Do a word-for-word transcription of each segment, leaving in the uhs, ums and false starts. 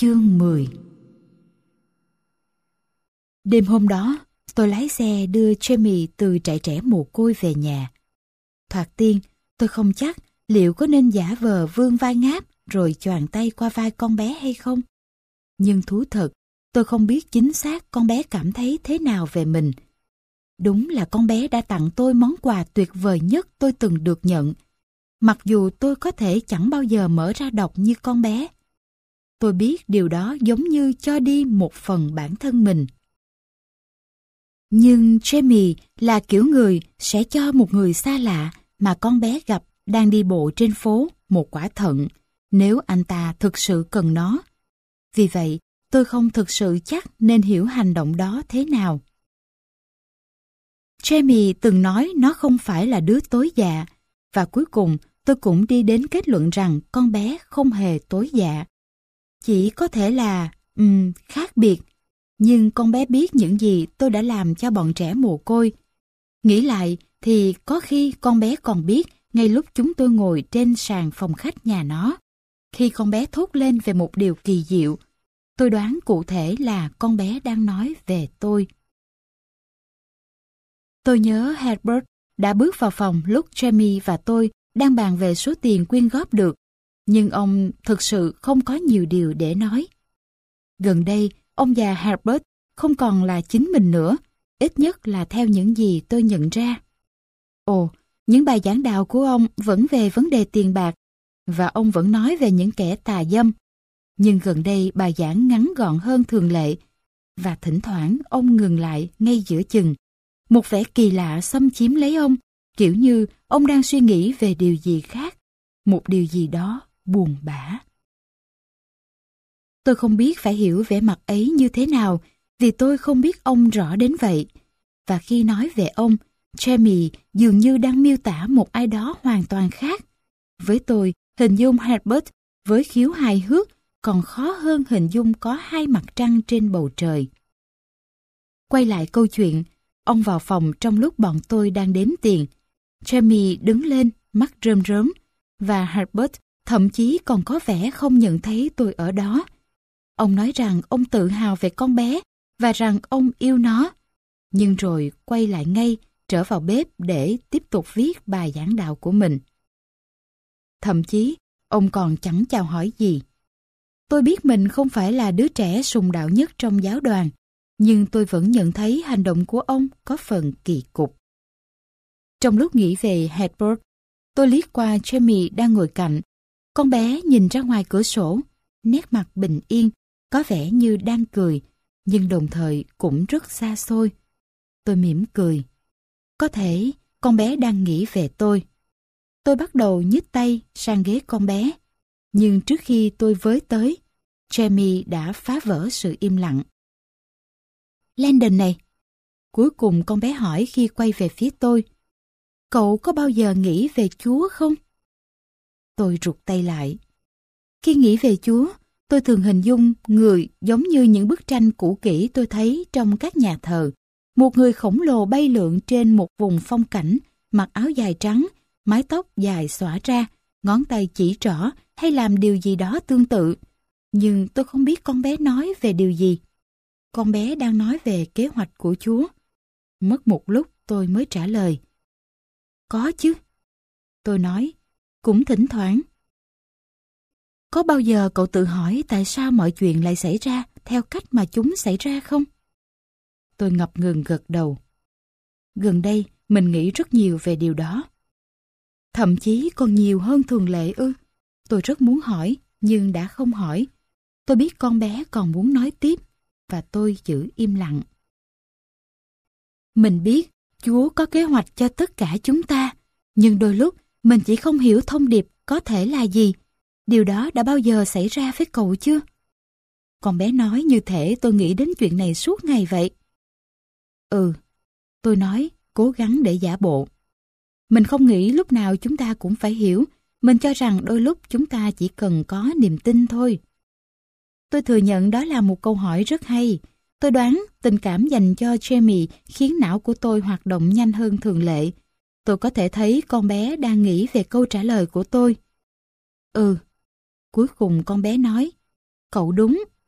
Chương mười. Đêm hôm đó, tôi lái xe đưa Jamie từ trại trẻ mồ côi về nhà. Thoạt tiên, tôi không chắc liệu có nên giả vờ vươn vai ngáp rồi choàng tay qua vai con bé hay không. Nhưng thú thật, tôi không biết chính xác con bé cảm thấy thế nào về mình. Đúng là con bé đã tặng tôi món quà tuyệt vời nhất tôi từng được nhận, mặc dù tôi có thể chẳng bao giờ mở ra đọc như con bé. Tôi biết điều đó giống như cho đi một phần bản thân mình. Nhưng Jamie là kiểu người sẽ cho một người xa lạ mà con bé gặp đang đi bộ trên phố một quả thận, nếu anh ta thực sự cần nó. Vì vậy, tôi không thực sự chắc nên hiểu hành động đó thế nào. Jamie từng nói nó không phải là đứa tối dạ, và cuối cùng tôi cũng đi đến kết luận rằng con bé không hề tối dạ. Chỉ có thể là, um, khác biệt, nhưng con bé biết những gì tôi đã làm cho bọn trẻ mồ côi. Nghĩ lại thì có khi con bé còn biết ngay lúc chúng tôi ngồi trên sàn phòng khách nhà nó. Khi con bé thốt lên về một điều kỳ diệu, tôi đoán cụ thể là con bé đang nói về tôi. Tôi nhớ Herbert đã bước vào phòng lúc Jamie và tôi đang bàn về số tiền quyên góp được, nhưng ông thực sự không có nhiều điều để nói. Gần đây, ông già Herbert không còn là chính mình nữa, ít nhất là theo những gì tôi nhận ra. Ồ, những bài giảng đạo của ông vẫn về vấn đề tiền bạc, và ông vẫn nói về những kẻ tà dâm. Nhưng gần đây bài giảng ngắn gọn hơn thường lệ, và thỉnh thoảng ông ngừng lại ngay giữa chừng. Một vẻ kỳ lạ xâm chiếm lấy ông, kiểu như ông đang suy nghĩ về điều gì khác, một điều gì đó buồn bã. Tôi không biết phải hiểu vẻ mặt ấy như thế nào, vì tôi không biết ông rõ đến vậy. Và khi nói về ông, Jamie dường như đang miêu tả một ai đó hoàn toàn khác. Với tôi, hình dung Herbert với khiếu hài hước còn khó hơn hình dung có hai mặt trăng trên bầu trời. Quay lại câu chuyện, ông vào phòng trong lúc bọn tôi đang đếm tiền. Jamie đứng lên, mắt rơm rớm, và Herbert thậm chí còn có vẻ không nhận thấy tôi ở đó. Ông nói rằng ông tự hào về con bé và rằng ông yêu nó, nhưng rồi quay lại ngay, trở vào bếp để tiếp tục viết bài giảng đạo của mình. Thậm chí, ông còn chẳng chào hỏi gì. Tôi biết mình không phải là đứa trẻ sùng đạo nhất trong giáo đoàn, nhưng tôi vẫn nhận thấy hành động của ông có phần kỳ cục. Trong lúc nghĩ về Herbert, tôi liếc qua Jamie đang ngồi cạnh. Con bé nhìn ra ngoài cửa sổ, nét mặt bình yên, có vẻ như đang cười, nhưng đồng thời cũng rất xa xôi. Tôi mỉm cười. Có thể con bé đang nghĩ về tôi. Tôi bắt đầu nhích tay sang ghế con bé, nhưng trước khi tôi với tới, Jamie đã phá vỡ sự im lặng. Landon này, cuối cùng con bé hỏi khi quay về phía tôi, cậu có bao giờ nghĩ về Chúa không? Tôi rụt tay lại. Khi nghĩ về Chúa, tôi thường hình dung người giống như những bức tranh cũ kỹ tôi thấy trong các nhà thờ. Một người khổng lồ bay lượn trên một vùng phong cảnh, mặc áo dài trắng, mái tóc dài xõa ra, ngón tay chỉ trỏ hay làm điều gì đó tương tự. Nhưng tôi không biết con bé nói về điều gì. Con bé đang nói về kế hoạch của Chúa. Mất một lúc tôi mới trả lời. Có chứ. Tôi nói, cũng thỉnh thoảng. Có bao giờ cậu tự hỏi tại sao mọi chuyện lại xảy ra theo cách mà chúng xảy ra không? Tôi ngập ngừng gật đầu. Gần đây, mình nghĩ rất nhiều về điều đó. Thậm chí còn nhiều hơn thường lệ ư. Tôi rất muốn hỏi, nhưng đã không hỏi. Tôi biết con bé còn muốn nói tiếp, và tôi giữ im lặng. Mình biết Chúa có kế hoạch cho tất cả chúng ta, nhưng đôi lúc mình chỉ không hiểu thông điệp có thể là gì. Điều đó đã bao giờ xảy ra với cậu chưa? Con bé nói như thể tôi nghĩ đến chuyện này suốt ngày vậy. Ừ, tôi nói, cố gắng để giả bộ. Mình không nghĩ lúc nào chúng ta cũng phải hiểu. Mình cho rằng đôi lúc chúng ta chỉ cần có niềm tin thôi. Tôi thừa nhận đó là một câu hỏi rất hay. Tôi đoán tình cảm dành cho Jamie khiến não của tôi hoạt động nhanh hơn thường lệ. Tôi có thể thấy con bé đang nghĩ về câu trả lời của tôi. Ừ. Cuối cùng con bé nói, cậu đúng,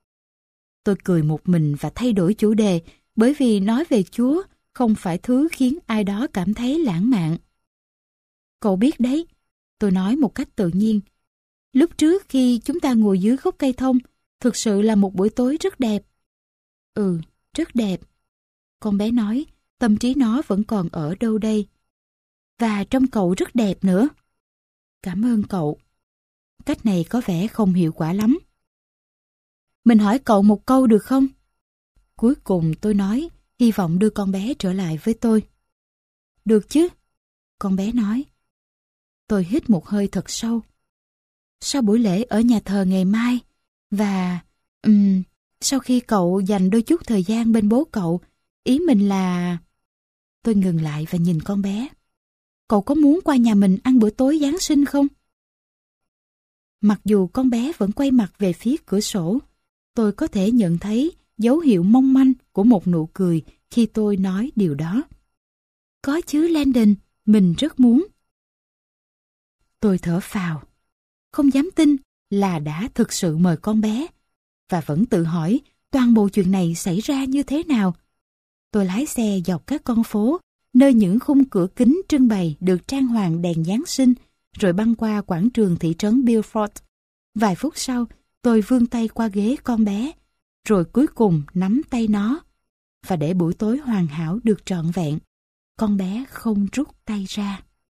Tôi cười một mình và thay đổi chủ đề, bởi vì nói về Chúa không phải thứ khiến ai đó cảm thấy lãng mạn. Cậu biết đấy, tôi nói một cách tự nhiên. Lúc trước khi chúng ta ngồi dưới gốc cây thông, thực sự là một buổi tối rất đẹp. Ừ, rất đẹp. Con bé nói, tâm trí nó vẫn còn ở đâu đây. Và trông cậu rất đẹp nữa. Cảm ơn cậu. Cách này có vẻ không hiệu quả lắm. Mình hỏi cậu một câu được không? Cuối cùng tôi nói, hy vọng đưa con bé trở lại với tôi. Được chứ? Con bé nói. Tôi hít một hơi thật sâu. Sau buổi lễ ở nhà thờ ngày mai, và um, sau khi cậu dành đôi chút thời gian bên bố cậu, ý mình là... Tôi ngừng lại và nhìn con bé. Cậu có muốn qua nhà mình ăn bữa tối Giáng sinh không? Mặc dù con bé vẫn quay mặt về phía cửa sổ, tôi có thể nhận thấy dấu hiệu mong manh của một nụ cười khi tôi nói điều đó. Có chứ Landon, mình rất muốn. Tôi thở phào, không dám tin là đã thực sự mời con bé, và vẫn tự hỏi toàn bộ chuyện này xảy ra như thế nào. Tôi lái xe dọc các con phố, nơi những khung cửa kính trưng bày được trang hoàng đèn Giáng sinh, rồi băng qua quảng trường thị trấn Beaufort. Vài phút sau, tôi vươn tay qua ghế con bé, rồi cuối cùng nắm tay nó. Và để buổi tối hoàn hảo được trọn vẹn, con bé không rút tay ra.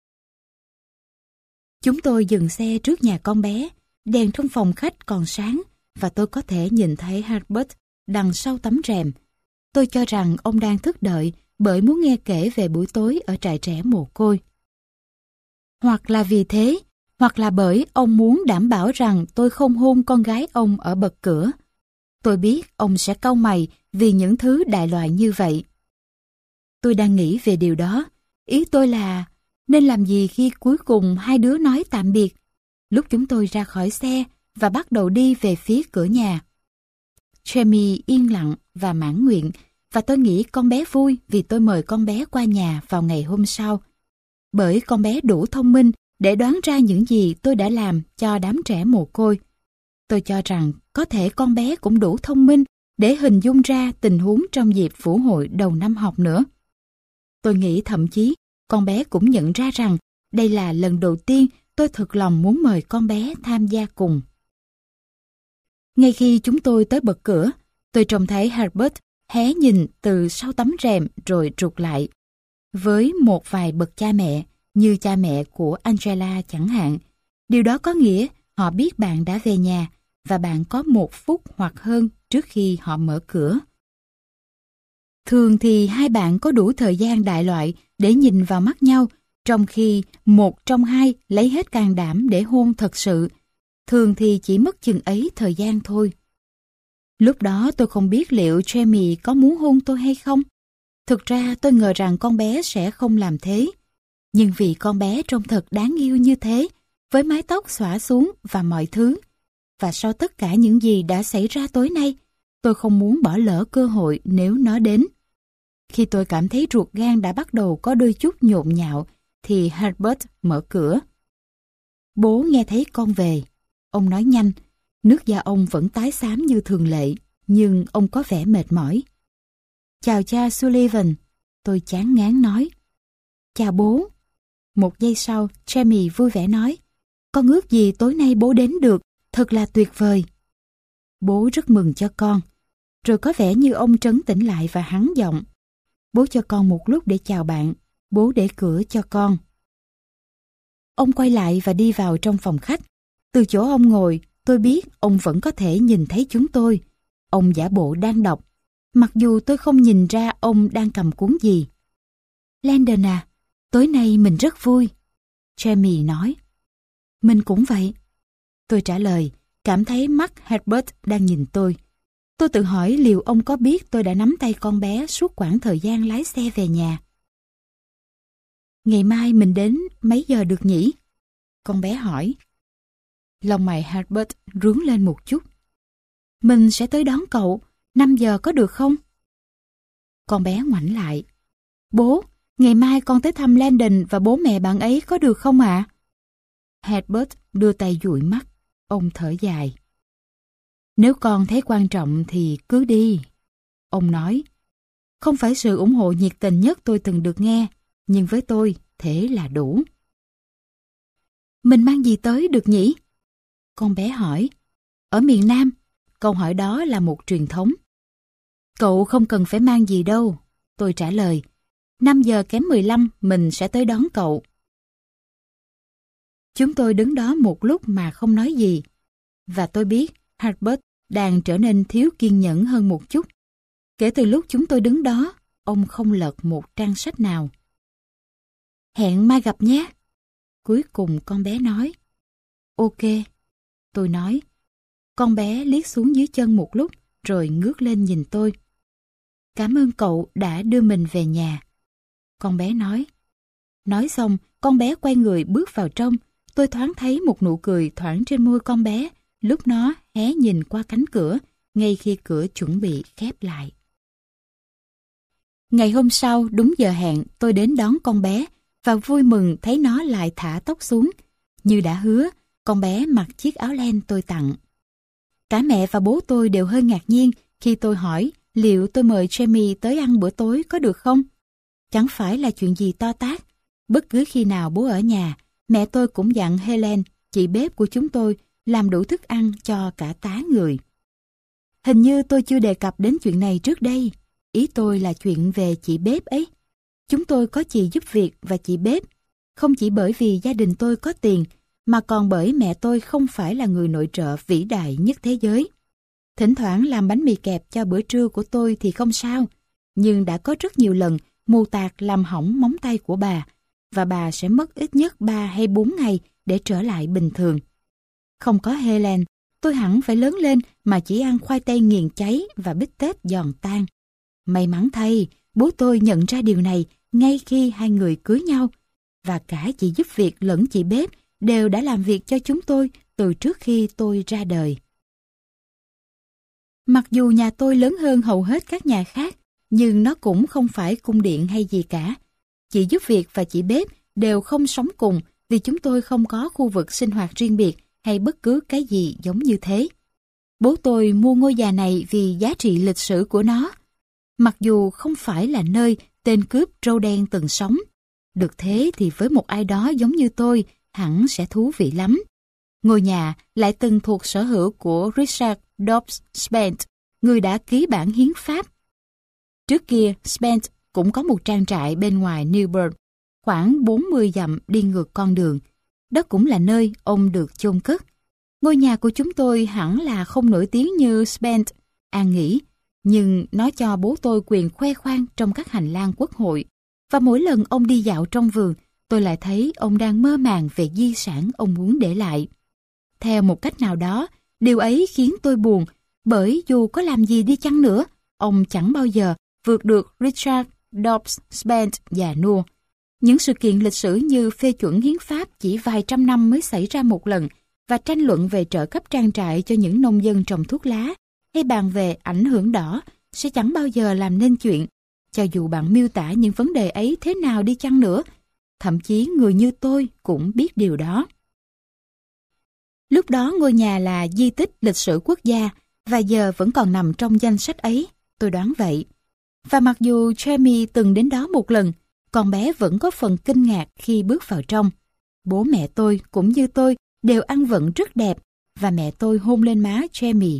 Chúng tôi dừng xe trước nhà con bé, đèn trong phòng khách còn sáng, và tôi có thể nhìn thấy Herbert đằng sau tấm rèm. Tôi cho rằng ông đang thức đợi bởi muốn nghe kể về buổi tối ở trại trẻ mồ côi. Hoặc là vì thế, hoặc là bởi ông muốn đảm bảo rằng tôi không hôn con gái ông ở bậc cửa. Tôi biết ông sẽ cau mày vì những thứ đại loại như vậy. Tôi đang nghĩ về điều đó. Ý tôi là, nên làm gì khi cuối cùng hai đứa nói tạm biệt, lúc chúng tôi ra khỏi xe và bắt đầu đi về phía cửa nhà. Jamie yên lặng và mãn nguyện, và tôi nghĩ con bé vui vì tôi mời con bé qua nhà vào ngày hôm sau. Bởi con bé đủ thông minh để đoán ra những gì tôi đã làm cho đám trẻ mồ côi. Tôi cho rằng có thể con bé cũng đủ thông minh để hình dung ra tình huống trong dịp vũ hội đầu năm học nữa. Tôi nghĩ thậm chí con bé cũng nhận ra rằng đây là lần đầu tiên tôi thực lòng muốn mời con bé tham gia cùng. Ngay khi chúng tôi tới bậc cửa, tôi trông thấy Herbert hé nhìn từ sau tấm rèm rồi rụt lại. Với một vài bậc cha mẹ, như cha mẹ của Angela chẳng hạn, điều đó có nghĩa họ biết bạn đã về nhà và bạn có một phút hoặc hơn trước khi họ mở cửa. Thường thì hai bạn có đủ thời gian đại loại để nhìn vào mắt nhau, trong khi một trong hai lấy hết can đảm để hôn thật sự. Thường thì chỉ mất chừng ấy thời gian thôi. Lúc đó tôi không biết liệu Jamie có muốn hôn tôi hay không. Thực ra tôi ngờ rằng con bé sẽ không làm thế. Nhưng vì con bé trông thật đáng yêu như thế, với mái tóc xõa xuống và mọi thứ. Và sau tất cả những gì đã xảy ra tối nay, tôi không muốn bỏ lỡ cơ hội nếu nó đến. Khi tôi cảm thấy ruột gan đã bắt đầu có đôi chút nhộn nhạo, thì Herbert mở cửa. Bố nghe thấy con về. Ông nói nhanh, nước da ông vẫn tái xám như thường lệ, nhưng ông có vẻ mệt mỏi. Chào cha Sullivan, tôi chán ngán nói. Chào bố. Một giây sau, Jamie vui vẻ nói, con ước gì tối nay bố đến được, thật là tuyệt vời. Bố rất mừng cho con. Rồi có vẻ như ông trấn tĩnh lại và hắn giọng. Bố cho con một lúc để chào bạn, bố để cửa cho con. Ông quay lại và đi vào trong phòng khách. Từ chỗ ông ngồi, tôi biết ông vẫn có thể nhìn thấy chúng tôi. Ông giả bộ đang đọc, mặc dù tôi không nhìn ra ông đang cầm cuốn gì. Landon à, tối nay mình rất vui. Jamie nói. Mình cũng vậy. Tôi trả lời, cảm thấy mắt Herbert đang nhìn tôi. Tôi tự hỏi liệu ông có biết tôi đã nắm tay con bé suốt quãng thời gian lái xe về nhà. Ngày mai mình đến mấy giờ được nhỉ? Con bé hỏi. Lông mày Herbert rướn lên một chút. Mình sẽ tới đón cậu, năm giờ có được không? Con bé ngoảnh lại. Bố, ngày mai con tới thăm Landon và bố mẹ bạn ấy có được không ạ? À? Herbert đưa tay dụi mắt. Ông thở dài. Nếu con thấy quan trọng thì cứ đi. Ông nói, không phải sự ủng hộ nhiệt tình nhất tôi từng được nghe, nhưng với tôi, thế là đủ. Mình mang gì tới được nhỉ? Con bé hỏi. Ở miền Nam, câu hỏi đó là một truyền thống. Cậu không cần phải mang gì đâu, tôi trả lời. năm giờ kém mười lăm mình sẽ tới đón cậu. Chúng tôi đứng đó một lúc mà không nói gì. Và tôi biết Herbert đang trở nên thiếu kiên nhẫn hơn một chút. Kể từ lúc chúng tôi đứng đó, ông không lật một trang sách nào. Hẹn mai gặp nhé. Cuối cùng con bé nói. Ok, tôi nói. Con bé liếc xuống dưới chân một lúc, rồi ngước lên nhìn tôi. Cảm ơn cậu đã đưa mình về nhà. Con bé nói. Nói xong, con bé quay người bước vào trong. Tôi thoáng thấy một nụ cười thoảng trên môi con bé, lúc nó hé nhìn qua cánh cửa, ngay khi cửa chuẩn bị khép lại. Ngày hôm sau, đúng giờ hẹn, tôi đến đón con bé, và vui mừng thấy nó lại thả tóc xuống. Như đã hứa, con bé mặc chiếc áo len tôi tặng. Cả mẹ và bố tôi đều hơi ngạc nhiên khi tôi hỏi liệu tôi mời Jamie tới ăn bữa tối có được không? Chẳng phải là chuyện gì to tát. Bất cứ khi nào bố ở nhà, mẹ tôi cũng dặn Helen, chị bếp của chúng tôi, làm đủ thức ăn cho cả tá người. Hình như tôi chưa đề cập đến chuyện này trước đây. Ý tôi là chuyện về chị bếp ấy. Chúng tôi có chị giúp việc và chị bếp, không chỉ bởi vì gia đình tôi có tiền, mà còn bởi mẹ tôi không phải là người nội trợ vĩ đại nhất thế giới. Thỉnh thoảng làm bánh mì kẹp cho bữa trưa của tôi thì không sao, nhưng đã có rất nhiều lần mù tạt làm hỏng móng tay của bà, và bà sẽ mất ít nhất ba hay bốn ngày để trở lại bình thường. Không có Helen, tôi hẳn phải lớn lên mà chỉ ăn khoai tây nghiền cháy và bít tết giòn tan. May mắn thay, bố tôi nhận ra điều này ngay khi hai người cưới nhau, và cả chị giúp việc lẫn chị bếp đều đã làm việc cho chúng tôi từ trước khi tôi ra đời. Mặc dù nhà tôi lớn hơn hầu hết các nhà khác, nhưng nó cũng không phải cung điện hay gì cả. Chị giúp việc và chị bếp đều không sống cùng vì chúng tôi không có khu vực sinh hoạt riêng biệt hay bất cứ cái gì giống như thế. Bố tôi mua ngôi nhà này vì giá trị lịch sử của nó, mặc dù không phải là nơi tên cướp râu đen từng sống. Được thế thì với một ai đó giống như tôi, hẳn sẽ thú vị lắm. Ngôi nhà lại từng thuộc sở hữu của Richard Dobbs Spence, người đã ký bản hiến pháp. Trước kia, Spence cũng có một trang trại bên ngoài Newburgh, khoảng bốn mươi dặm đi ngược con đường. Đó cũng là nơi ông được chôn cất. Ngôi nhà của chúng tôi hẳn là không nổi tiếng như Spence, An nghĩ, nhưng nó cho bố tôi quyền khoe khoang trong các hành lang quốc hội. Và mỗi lần ông đi dạo trong vườn, tôi lại thấy ông đang mơ màng về di sản ông muốn để lại. Theo một cách nào đó, điều ấy khiến tôi buồn, bởi dù có làm gì đi chăng nữa, ông chẳng bao giờ vượt được Richard Dobbs Spence già nua. Những sự kiện lịch sử như phê chuẩn hiến pháp chỉ vài trăm năm mới xảy ra một lần, và tranh luận về trợ cấp trang trại cho những nông dân trồng thuốc lá, hay bàn về ảnh hưởng đỏ, sẽ chẳng bao giờ làm nên chuyện. Cho dù bạn miêu tả những vấn đề ấy thế nào đi chăng nữa, thậm chí người như tôi cũng biết điều đó. Lúc đó ngôi nhà là di tích lịch sử quốc gia, và giờ vẫn còn nằm trong danh sách ấy, tôi đoán vậy. Và mặc dù Jamie từng đến đó một lần, con bé vẫn có phần kinh ngạc khi bước vào trong. Bố mẹ tôi cũng như tôi đều ăn vận rất đẹp, và mẹ tôi hôn lên má Jamie.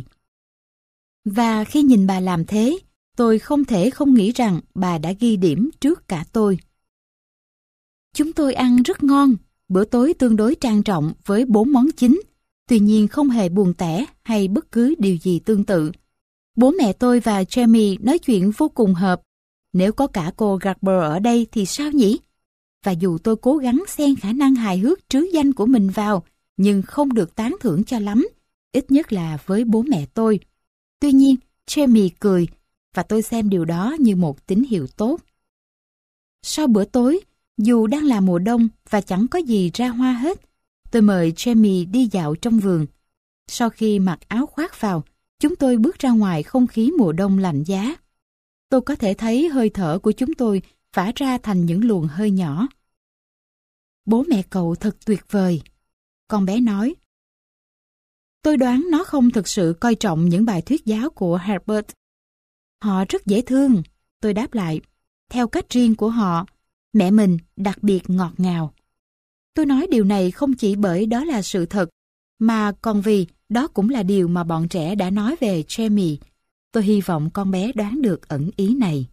Và khi nhìn bà làm thế, tôi không thể không nghĩ rằng bà đã ghi điểm trước cả tôi. Chúng tôi ăn rất ngon, bữa tối tương đối trang trọng với bốn món chính, tuy nhiên không hề buồn tẻ hay bất cứ điều gì tương tự. Bố mẹ tôi và Jamie nói chuyện vô cùng hợp. Nếu có cả cô Garber ở đây thì sao nhỉ? Và dù tôi cố gắng xen khả năng hài hước trứ danh của mình vào, nhưng không được tán thưởng cho lắm, ít nhất là với bố mẹ tôi. Tuy nhiên, Jamie cười, và tôi xem điều đó như một tín hiệu tốt. Sau bữa tối, dù đang là mùa đông và chẳng có gì ra hoa hết, tôi mời Jamie đi dạo trong vườn. Sau khi mặc áo khoác vào, chúng tôi bước ra ngoài không khí mùa đông lạnh giá. Tôi có thể thấy hơi thở của chúng tôi phả ra thành những luồng hơi nhỏ. Bố mẹ cậu thật tuyệt vời, con bé nói. Tôi đoán nó không thực sự coi trọng những bài thuyết giáo của Herbert. Họ rất dễ thương, tôi đáp lại. Theo cách riêng của họ, mẹ mình đặc biệt ngọt ngào. Tôi nói điều này không chỉ bởi đó là sự thật, mà còn vì đó cũng là điều mà bọn trẻ đã nói về Jamie. Tôi hy vọng con bé đoán được ẩn ý này.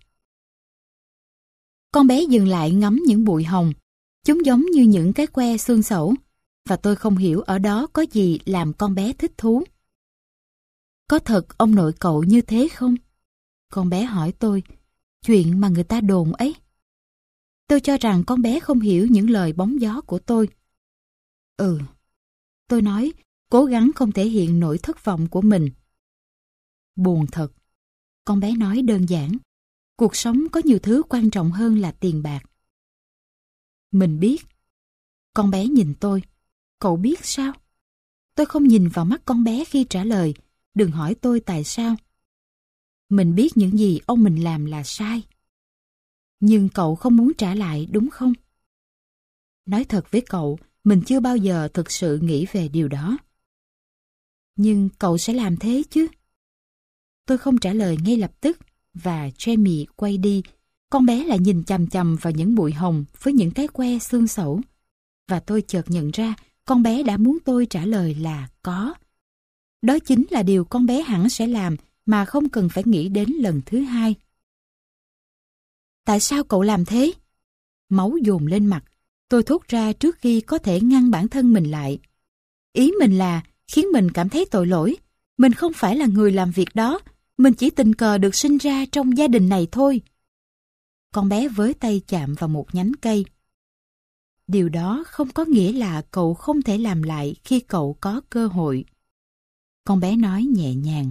Con bé dừng lại ngắm những bụi hồng. Chúng giống như những cái que xương sẩu, và tôi không hiểu ở đó có gì làm con bé thích thú. Có thật ông nội cậu như thế không? Con bé hỏi tôi, chuyện mà người ta đồn ấy. Tôi cho rằng con bé không hiểu những lời bóng gió của tôi. Ừ, tôi nói, cố gắng không thể hiện nỗi thất vọng của mình. Buồn thật, con bé nói đơn giản. Cuộc sống có nhiều thứ quan trọng hơn là tiền bạc. Mình biết. Con bé nhìn tôi. Cậu biết sao? Tôi không nhìn vào mắt con bé khi trả lời. Đừng hỏi tôi tại sao. Mình biết những gì ông mình làm là sai. Nhưng cậu không muốn trả lại đúng không? Nói thật với cậu, mình chưa bao giờ thực sự nghĩ về điều đó. Nhưng cậu sẽ làm thế chứ? Tôi không trả lời ngay lập tức, và Jamie quay đi. Con bé lại nhìn chằm chằm vào những bụi hồng với những cái que xương sẩu. Và tôi chợt nhận ra con bé đã muốn tôi trả lời là có. Đó chính là điều con bé hẳn sẽ làm mà không cần phải nghĩ đến lần thứ hai. Tại sao cậu làm thế? Máu dồn lên mặt. Tôi thốt ra trước khi có thể ngăn bản thân mình lại. Ý mình là khiến mình cảm thấy tội lỗi. Mình không phải là người làm việc đó. Mình chỉ tình cờ được sinh ra trong gia đình này thôi. Con bé với tay chạm vào một nhánh cây. Điều đó không có nghĩa là cậu không thể làm lại khi cậu có cơ hội. Con bé nói nhẹ nhàng.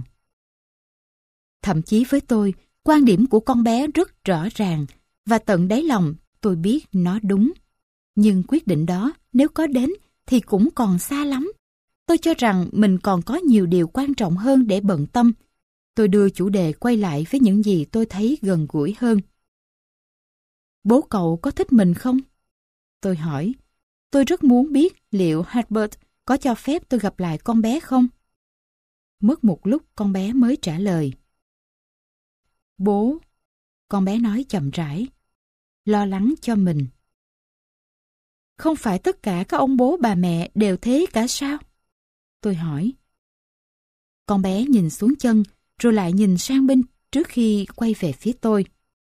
Thậm chí với tôi, quan điểm của con bé rất rõ ràng, và tận đáy lòng tôi biết nó đúng. Nhưng quyết định đó, nếu có đến, thì cũng còn xa lắm. Tôi cho rằng mình còn có nhiều điều quan trọng hơn để bận tâm. Tôi đưa chủ đề quay lại với những gì tôi thấy gần gũi hơn. Bố cậu có thích mình không? Tôi hỏi. Tôi rất muốn biết liệu Herbert có cho phép tôi gặp lại con bé không? Mất một lúc con bé mới trả lời. Bố, con bé nói chậm rãi, lo lắng cho mình. Không phải tất cả các ông bố bà mẹ đều thế cả sao? Tôi hỏi. Con bé nhìn xuống chân, rồi lại nhìn sang bên trước khi quay về phía tôi.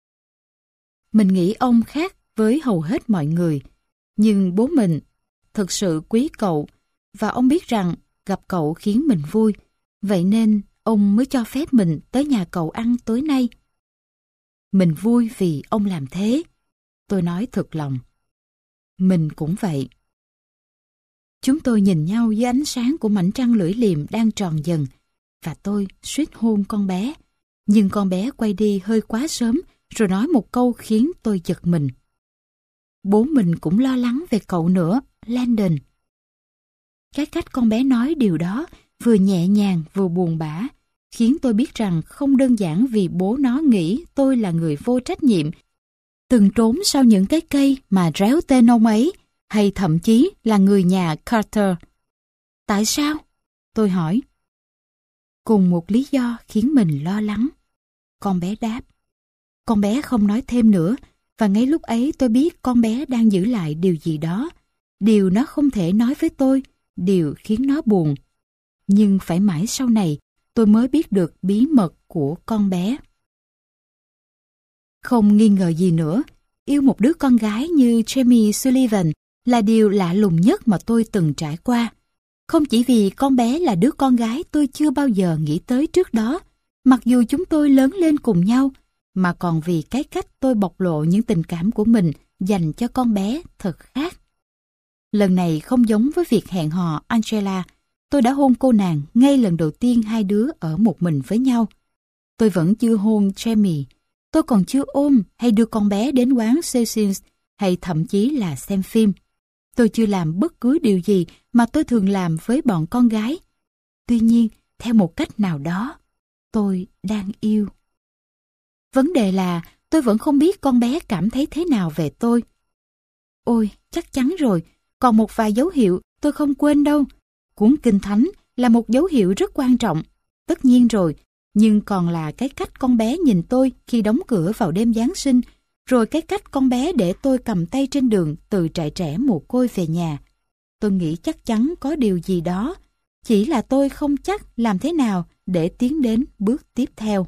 Mình nghĩ ông khác với hầu hết mọi người, nhưng bố mình thực sự quý cậu, và ông biết rằng gặp cậu khiến mình vui, vậy nên ông mới cho phép mình tới nhà cậu ăn tối nay. Mình vui vì ông làm thế, tôi nói thật lòng. Mình cũng vậy. Chúng tôi nhìn nhau dưới ánh sáng của mảnh trăng lưỡi liềm đang tròn dần, và tôi suýt hôn con bé. Nhưng con bé quay đi hơi quá sớm, rồi nói một câu khiến tôi giật mình. Bố mình cũng lo lắng về cậu nữa, Landon. Cái cách con bé nói điều đó, vừa nhẹ nhàng vừa buồn bã, khiến tôi biết rằng không đơn giản vì bố nó nghĩ tôi là người vô trách nhiệm, từng trốn sau những cái cây mà réo tên ông ấy, hay thậm chí là người nhà Carter. Tại sao? Tôi hỏi. Cùng một lý do khiến mình lo lắng. Con bé đáp. Con bé không nói thêm nữa, và ngay lúc ấy tôi biết con bé đang giữ lại điều gì đó. Điều nó không thể nói với tôi, điều khiến nó buồn. Nhưng phải mãi sau này, tôi mới biết được bí mật của con bé. Không nghi ngờ gì nữa, yêu một đứa con gái như Jamie Sullivan là điều lạ lùng nhất mà tôi từng trải qua. Không chỉ vì con bé là đứa con gái tôi chưa bao giờ nghĩ tới trước đó, mặc dù chúng tôi lớn lên cùng nhau, mà còn vì cái cách tôi bộc lộ những tình cảm của mình dành cho con bé thật khác. Lần này không giống với việc hẹn hò Angela, tôi đã hôn cô nàng ngay lần đầu tiên hai đứa ở một mình với nhau. Tôi vẫn chưa hôn Jamie, tôi còn chưa ôm hay đưa con bé đến quán Cecil's hay thậm chí là xem phim. Tôi chưa làm bất cứ điều gì mà tôi thường làm với bọn con gái. Tuy nhiên, theo một cách nào đó, tôi đang yêu. Vấn đề là tôi vẫn không biết con bé cảm thấy thế nào về tôi. Ôi, chắc chắn rồi, còn một vài dấu hiệu tôi không quên đâu. Cuốn Kinh Thánh là một dấu hiệu rất quan trọng. Tất nhiên rồi, nhưng còn là cái cách con bé nhìn tôi khi đóng cửa vào đêm Giáng sinh, rồi cái cách con bé để tôi cầm tay trên đường từ trại trẻ mồ côi về nhà. Tôi nghĩ chắc chắn có điều gì đó, chỉ là tôi không chắc làm thế nào để tiến đến bước tiếp theo.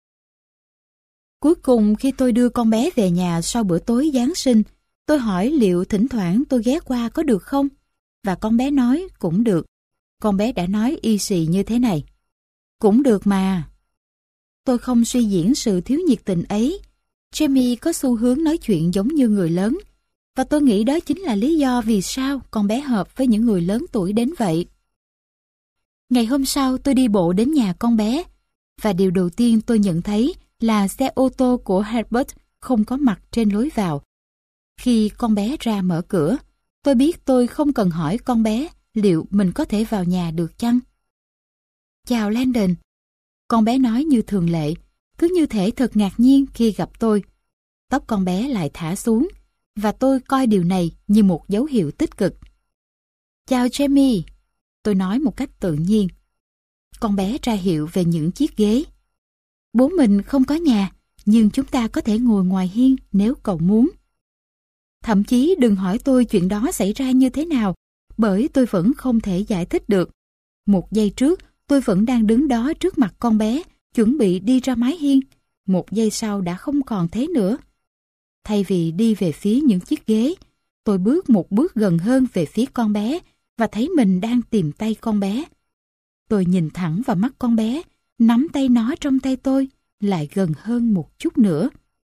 Cuối cùng khi tôi đưa con bé về nhà sau bữa tối Giáng sinh, tôi hỏi liệu thỉnh thoảng tôi ghé qua có được không? Và con bé nói cũng được. Con bé đã nói y xì như thế này: cũng được mà. Tôi không suy diễn sự thiếu nhiệt tình ấy. Jamie có xu hướng nói chuyện giống như người lớn, và tôi nghĩ đó chính là lý do vì sao con bé hợp với những người lớn tuổi đến vậy. Ngày hôm sau tôi đi bộ đến nhà con bé, và điều đầu tiên tôi nhận thấy là xe ô tô của Herbert không có mặt trên lối vào. Khi con bé ra mở cửa, tôi biết tôi không cần hỏi con bé liệu mình có thể vào nhà được chăng. Chào Landon. Con bé nói như thường lệ, cứ như thể thật ngạc nhiên khi gặp tôi. Tóc con bé lại thả xuống, và tôi coi điều này như một dấu hiệu tích cực. Chào Jamie, tôi nói một cách tự nhiên. Con bé ra hiệu về những chiếc ghế. Bố mình không có nhà, nhưng chúng ta có thể ngồi ngoài hiên nếu cậu muốn. Thậm chí đừng hỏi tôi chuyện đó xảy ra như thế nào, bởi tôi vẫn không thể giải thích được. Một giây trước, tôi vẫn đang đứng đó trước mặt con bé, chuẩn bị đi ra mái hiên. Một giây sau đã không còn thế nữa. Thay vì đi về phía những chiếc ghế, tôi bước một bước gần hơn về phía con bé và thấy mình đang tìm tay con bé. Tôi nhìn thẳng vào mắt con bé, nắm tay nó trong tay tôi, lại gần hơn một chút nữa.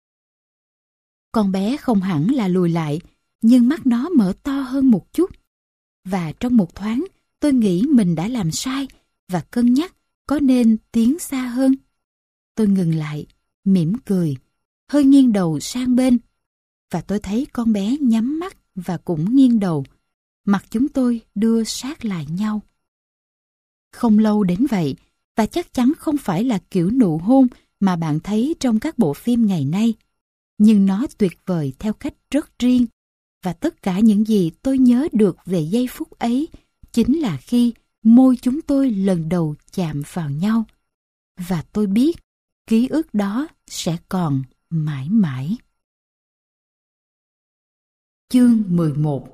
Con bé không hẳn là lùi lại, nhưng mắt nó mở to hơn một chút. Và trong một thoáng, tôi nghĩ mình đã làm sai và cân nhắc có nên tiến xa hơn. Tôi ngừng lại, mỉm cười, hơi nghiêng đầu sang bên. Và tôi thấy con bé nhắm mắt và cũng nghiêng đầu. Mặt chúng tôi đưa sát lại nhau. Không lâu đến vậy, và chắc chắn không phải là kiểu nụ hôn mà bạn thấy trong các bộ phim ngày nay. Nhưng nó tuyệt vời theo cách rất riêng. Và tất cả những gì tôi nhớ được về giây phút ấy chính là khi môi chúng tôi lần đầu chạm vào nhau. Và tôi biết ký ức đó sẽ còn mãi mãi. Chương mười một.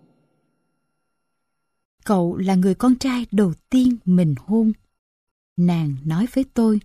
Cậu là người con trai đầu tiên mình hôn. Nàng nói với tôi.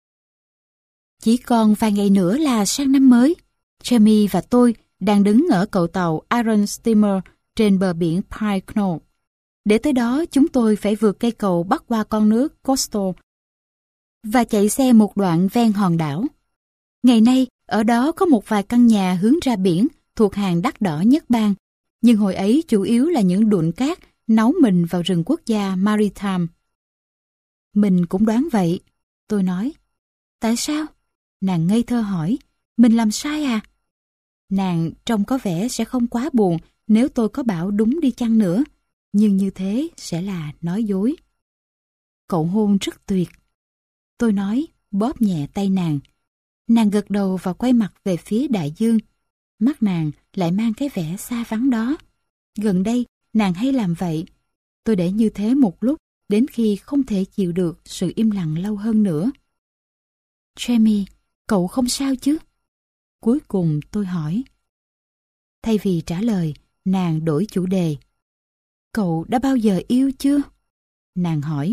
Chỉ còn vài ngày nữa là sang năm mới. Jamie và tôi đang đứng ở cầu tàu Iron Steamer trên bờ biển Pine Knoll. Để tới đó, chúng tôi phải vượt cây cầu bắc qua con nước Coastal và chạy xe một đoạn ven hòn đảo. Ngày nay, ở đó có một vài căn nhà hướng ra biển thuộc hàng đắt đỏ nhất bang, nhưng hồi ấy chủ yếu là những đụn cát náu mình vào rừng quốc gia Maritime. Mình cũng đoán vậy, tôi nói. Tại sao? Nàng ngây thơ hỏi. Mình làm sai à? Nàng trông có vẻ sẽ không quá buồn nếu tôi có bảo đúng đi chăng nữa, nhưng như thế sẽ là nói dối. Cậu hôn rất tuyệt. Tôi nói, bóp nhẹ tay nàng. Nàng gật đầu và quay mặt về phía đại dương. Mắt nàng lại mang cái vẻ xa vắng đó. Gần đây, nàng hay làm vậy. Tôi để như thế một lúc, đến khi không thể chịu được sự im lặng lâu hơn nữa. Jamie, cậu không sao chứ? Cuối cùng tôi hỏi. Thay vì trả lời, nàng đổi chủ đề. Cậu đã bao giờ yêu chưa? Nàng hỏi.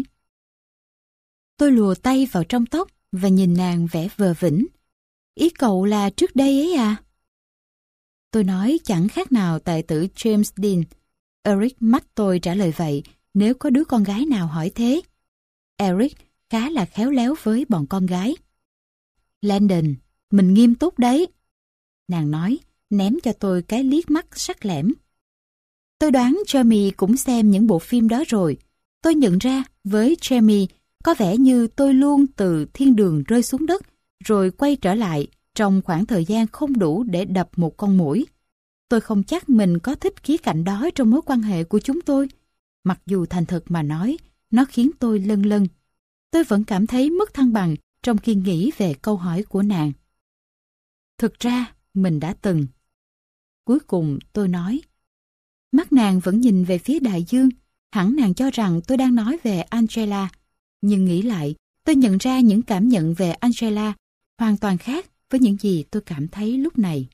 Tôi lùa tay vào trong tóc và nhìn nàng vẻ vờ vĩnh. Ý cậu là trước đây ấy à? Tôi nói chẳng khác nào tài tử James Dean. Eric mắt tôi trả lời vậy nếu có đứa con gái nào hỏi thế. Eric khá là khéo léo với bọn con gái. Landon, mình nghiêm túc đấy. Nàng nói, ném cho tôi cái liếc mắt sắc lẻm. Tôi đoán Jamie cũng xem những bộ phim đó rồi. Tôi nhận ra với Jamie có vẻ như tôi luôn từ thiên đường rơi xuống đất rồi quay trở lại trong khoảng thời gian không đủ để đập một con muỗi. Tôi không chắc mình có thích khía cạnh đó trong mối quan hệ của chúng tôi. Mặc dù thành thật mà nói, nó khiến tôi lân lân. Tôi vẫn cảm thấy mất thăng bằng trong khi nghĩ về câu hỏi của nàng. Thực ra, mình đã từng. Cuối cùng tôi nói. Mắt nàng vẫn nhìn về phía đại dương. Hẳn nàng cho rằng tôi đang nói về Angela. Nhưng nghĩ lại, tôi nhận ra những cảm nhận về Angela hoàn toàn khác với những gì tôi cảm thấy lúc này.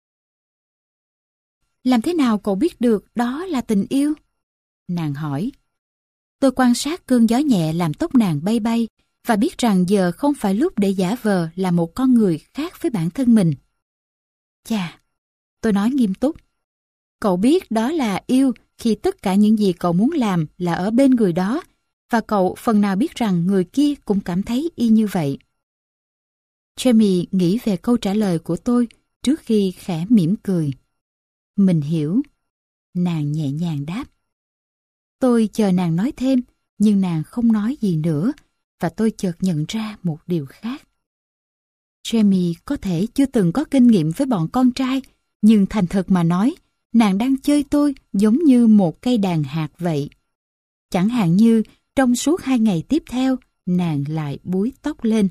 Làm thế nào cậu biết được đó là tình yêu? Nàng hỏi. Tôi quan sát cơn gió nhẹ làm tóc nàng bay bay và biết rằng giờ không phải lúc để giả vờ là một con người khác với bản thân mình. Chà, tôi nói nghiêm túc. Cậu biết đó là yêu khi tất cả những gì cậu muốn làm là ở bên người đó, và cậu phần nào biết rằng người kia cũng cảm thấy y như vậy. Jamie nghĩ về câu trả lời của tôi trước khi khẽ mỉm cười. Mình hiểu. Nàng nhẹ nhàng đáp. Tôi chờ nàng nói thêm, nhưng nàng không nói gì nữa, và tôi chợt nhận ra một điều khác. Jamie có thể chưa từng có kinh nghiệm với bọn con trai, nhưng thành thật mà nói, nàng đang chơi tôi giống như một cây đàn hạt vậy. Chẳng hạn như trong suốt hai ngày tiếp theo, nàng lại búi tóc lên.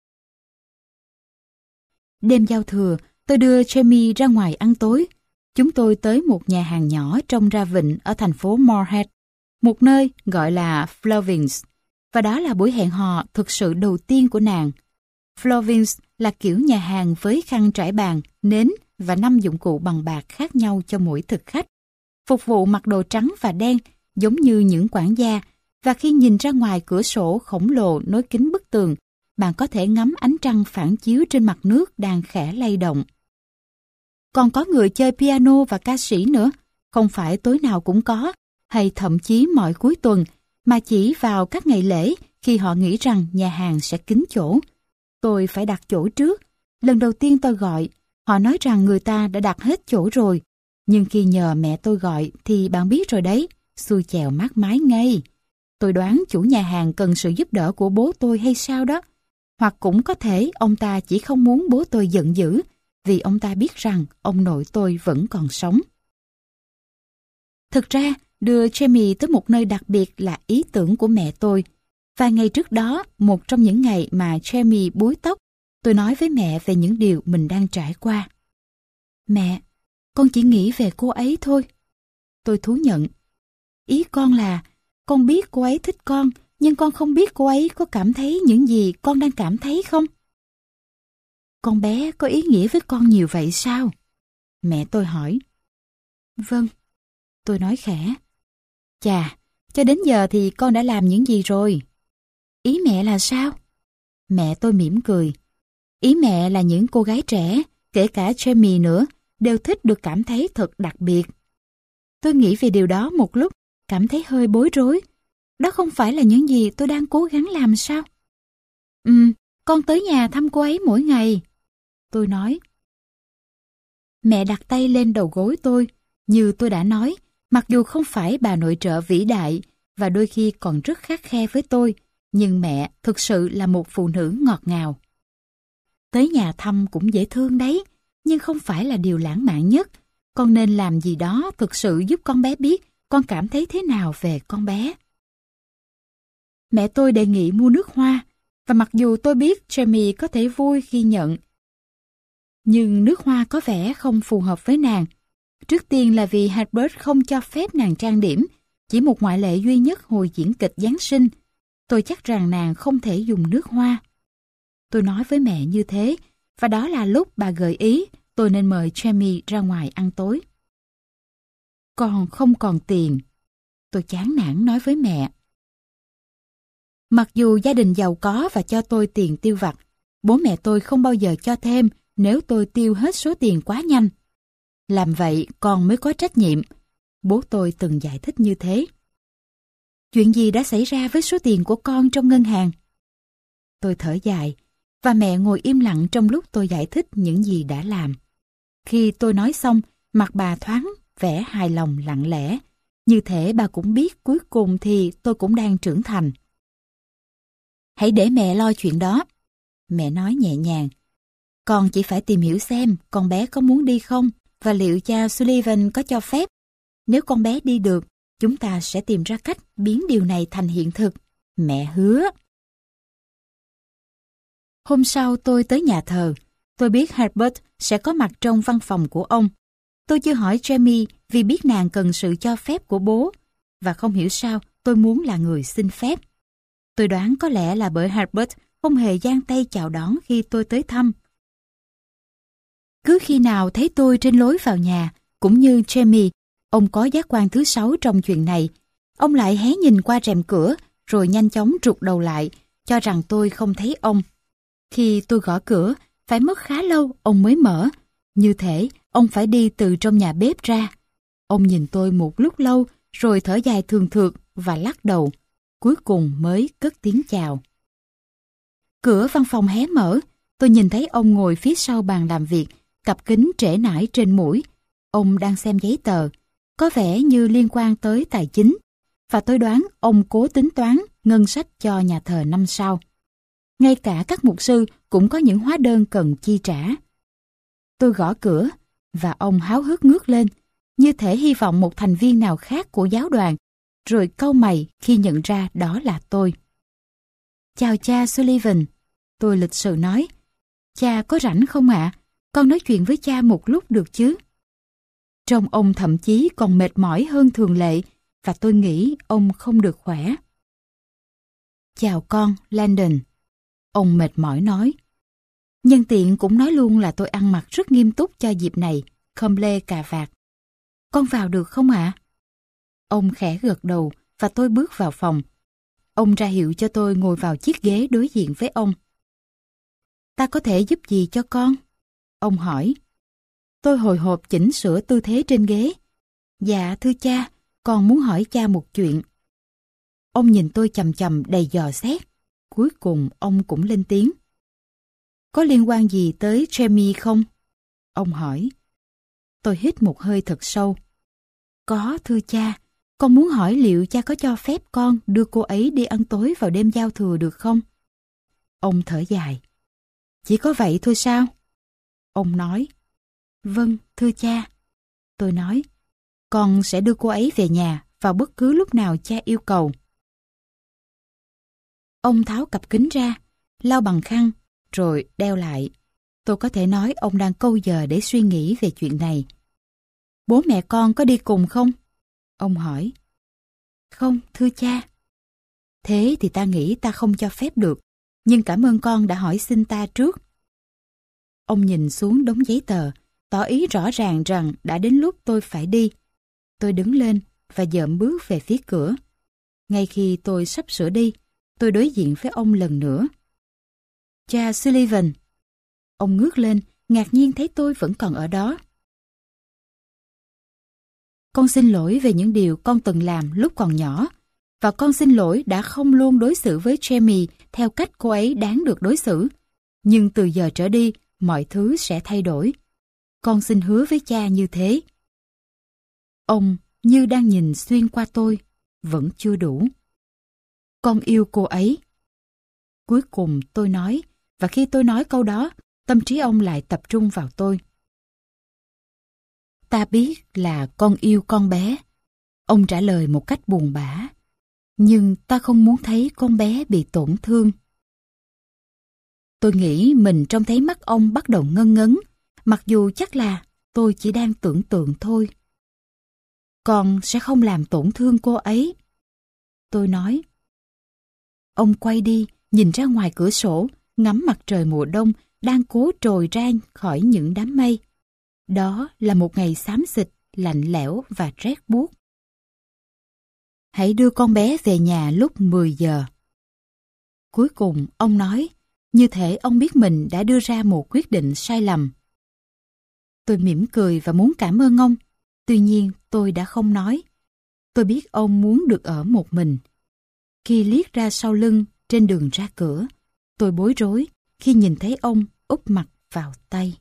Đêm giao thừa, tôi đưa Jamie ra ngoài ăn tối. Chúng tôi tới một nhà hàng nhỏ trong ra vịnh ở thành phố Moorhead, một nơi gọi là Flovins, và đó là buổi hẹn hò thực sự đầu tiên của nàng. Flovins là kiểu nhà hàng với khăn trải bàn, nến và năm dụng cụ bằng bạc khác nhau cho mỗi thực khách. Phục vụ mặc đồ trắng và đen giống như những quản gia, và khi nhìn ra ngoài cửa sổ khổng lồ nối kín bức tường, bạn có thể ngắm ánh trăng phản chiếu trên mặt nước đang khẽ lay động. Còn có người chơi piano và ca sĩ nữa, không phải tối nào cũng có, hay thậm chí mọi cuối tuần, mà chỉ vào các ngày lễ khi họ nghĩ rằng nhà hàng sẽ kín chỗ. Tôi phải đặt chỗ trước. Lần đầu tiên tôi gọi, họ nói rằng người ta đã đặt hết chỗ rồi. Nhưng khi nhờ mẹ tôi gọi thì bạn biết rồi đấy, xui chèo mát mái ngay. Tôi đoán chủ nhà hàng cần sự giúp đỡ của bố tôi hay sao đó. Hoặc cũng có thể ông ta chỉ không muốn bố tôi giận dữ, vì ông ta biết rằng ông nội tôi vẫn còn sống. Thực ra, đưa Jamie tới một nơi đặc biệt là ý tưởng của mẹ tôi. Vài ngày trước đó, một trong những ngày mà Jamie búi tóc, tôi nói với mẹ về những điều mình đang trải qua. Mẹ, con chỉ nghĩ về cô ấy thôi. Tôi thú nhận. Ý con là, con biết cô ấy thích con, nhưng con không biết cô ấy có cảm thấy những gì con đang cảm thấy không? Con bé có ý nghĩa với con nhiều vậy sao? Mẹ tôi hỏi. Vâng, tôi nói khẽ. Chà, cho đến giờ thì con đã làm những gì rồi? Ý mẹ là sao? Mẹ tôi mỉm cười. Ý mẹ là những cô gái trẻ, kể cả Jamie nữa, đều thích được cảm thấy thật đặc biệt. Tôi nghĩ về điều đó một lúc, cảm thấy hơi bối rối. Đó không phải là những gì tôi đang cố gắng làm sao? Ừm, con tới nhà thăm cô ấy mỗi ngày. Tôi nói. Mẹ đặt tay lên đầu gối tôi, như tôi đã nói, mặc dù không phải bà nội trợ vĩ đại và đôi khi còn rất khắt khe với tôi, nhưng mẹ thực sự là một phụ nữ ngọt ngào. Tới nhà thăm cũng dễ thương đấy, nhưng không phải là điều lãng mạn nhất. Con nên làm gì đó thực sự giúp con bé biết con cảm thấy thế nào về con bé. Mẹ tôi đề nghị mua nước hoa, và mặc dù tôi biết Jamie có thể vui khi nhận, nhưng nước hoa có vẻ không phù hợp với nàng. Trước tiên là vì Herbert không cho phép nàng trang điểm, chỉ một ngoại lệ duy nhất hồi diễn kịch Giáng sinh. Tôi chắc rằng nàng không thể dùng nước hoa. Tôi nói với mẹ như thế, và đó là lúc bà gợi ý tôi nên mời Jamie ra ngoài ăn tối. Con không còn tiền. Tôi chán nản nói với mẹ. Mặc dù gia đình giàu có và cho tôi tiền tiêu vặt, bố mẹ tôi không bao giờ cho thêm nếu tôi tiêu hết số tiền quá nhanh. Làm vậy con mới có trách nhiệm. Bố tôi từng giải thích như thế. Chuyện gì đã xảy ra với số tiền của con trong ngân hàng? Tôi thở dài, và mẹ ngồi im lặng trong lúc tôi giải thích những gì đã làm. Khi tôi nói xong, mặt bà thoáng vẻ hài lòng lặng lẽ, như thể bà cũng biết cuối cùng thì tôi cũng đang trưởng thành. Hãy để mẹ lo chuyện đó. Mẹ nói nhẹ nhàng. Con chỉ phải tìm hiểu xem con bé có muốn đi không, và liệu cha Sullivan có cho phép. Nếu con bé đi được, chúng ta sẽ tìm ra cách biến điều này thành hiện thực. Mẹ hứa. Hôm sau tôi tới nhà thờ. Tôi biết Herbert sẽ có mặt trong văn phòng của ông. Tôi chưa hỏi Jamie vì biết nàng cần sự cho phép của bố. và không hiểu sao tôi muốn là người xin phép. Tôi đoán có lẽ là bởi Herbert không hề giang tay chào đón khi tôi tới thăm. Cứ khi nào thấy tôi trên lối vào nhà, cũng như Jamie, ông có giác quan thứ sáu trong chuyện này, ông lại hé nhìn qua rèm cửa rồi nhanh chóng rụt đầu lại, cho rằng tôi không thấy ông. Khi tôi gõ cửa, phải mất khá lâu ông mới mở, như thể ông phải đi từ trong nhà bếp ra. Ông nhìn tôi một lúc lâu rồi thở dài thường thượt và lắc đầu, cuối cùng mới cất tiếng chào. Cửa văn phòng hé mở, tôi nhìn thấy ông ngồi phía sau bàn làm việc, cặp kính trễ nải trên mũi. Ông đang xem giấy tờ, có vẻ như liên quan tới tài chính, và tôi đoán ông cố tính toán ngân sách cho nhà thờ năm sau. Ngay cả các mục sư cũng có những hóa đơn cần chi trả. Tôi gõ cửa, và ông háo hức ngước lên, như thể hy vọng một thành viên nào khác của giáo đoàn, rồi cau mày khi nhận ra đó là tôi. Chào cha Sullivan, tôi lịch sự nói. Cha có rảnh không ạ? Con nói chuyện với cha một lúc được chứ? Trông ông thậm chí còn mệt mỏi hơn thường lệ, và tôi nghĩ ông không được khỏe. Chào con, Landon. Ông mệt mỏi nói. Nhân tiện cũng nói luôn là tôi ăn mặc rất nghiêm túc cho dịp này, khom lê cà vạt. Con vào được không ạ? Ông khẽ gật đầu và tôi bước vào phòng. Ông ra hiệu cho tôi ngồi vào chiếc ghế đối diện với ông. Ta có thể giúp gì cho con? Ông hỏi. Tôi hồi hộp chỉnh sửa tư thế trên ghế. Dạ thưa cha, con muốn hỏi cha một chuyện. Ông nhìn tôi chằm chằm đầy dò xét. Cuối cùng ông cũng lên tiếng. Có liên quan gì tới Jamie không? Ông hỏi. Tôi hít một hơi thật sâu. Có thưa cha, con muốn hỏi liệu cha có cho phép con đưa cô ấy đi ăn tối vào đêm giao thừa được không? Ông thở dài. Chỉ có vậy thôi sao? Ông nói. Vâng, thưa cha. Tôi nói. Con sẽ đưa cô ấy về nhà vào bất cứ lúc nào cha yêu cầu. Ông tháo cặp kính ra, lau bằng khăn, rồi đeo lại. Tôi có thể nói ông đang câu giờ để suy nghĩ về chuyện này. Bố mẹ con có đi cùng không? Ông hỏi. Không, thưa cha. Thế thì ta nghĩ ta không cho phép được, nhưng cảm ơn con đã hỏi xin ta trước. Ông nhìn xuống đống giấy tờ, tỏ ý rõ ràng rằng đã đến lúc tôi phải đi. Tôi đứng lên và dợm bước về phía cửa. Ngay khi tôi sắp sửa đi, tôi đối diện với ông lần nữa. Cha Sullivan. Ông ngước lên, ngạc nhiên thấy tôi vẫn còn ở đó. Con xin lỗi về những điều con từng làm lúc còn nhỏ, và con xin lỗi đã không luôn đối xử với Jamie theo cách cô ấy đáng được đối xử. Nhưng từ giờ trở đi, mọi thứ sẽ thay đổi. Con xin hứa với cha như thế. Ông như đang nhìn xuyên qua tôi, vẫn chưa đủ. Con yêu cô ấy. Cuối cùng tôi nói, và khi tôi nói câu đó, tâm trí ông lại tập trung vào tôi. Ta biết là con yêu con bé. Ông trả lời một cách buồn bã. Nhưng ta không muốn thấy con bé bị tổn thương. Tôi nghĩ mình trông thấy mắt ông bắt đầu ngân ngấn, mặc dù chắc là tôi chỉ đang tưởng tượng thôi. Con sẽ không làm tổn thương cô ấy. Tôi nói. Ông quay đi, nhìn ra ngoài cửa sổ, ngắm mặt trời mùa đông đang cố trồi ra khỏi những đám mây. Đó là một ngày xám xịt, lạnh lẽo và rét buốt. Hãy đưa con bé về nhà lúc mười giờ. Cuối cùng ông nói, như thể ông biết mình đã đưa ra một quyết định sai lầm. Tôi mỉm cười và muốn cảm ơn ông. Tuy nhiên tôi đã không nói. Tôi biết ông muốn được ở một mình. Khi liếc ra sau lưng trên đường ra cửa, tôi bối rối khi nhìn thấy ông úp mặt vào tay.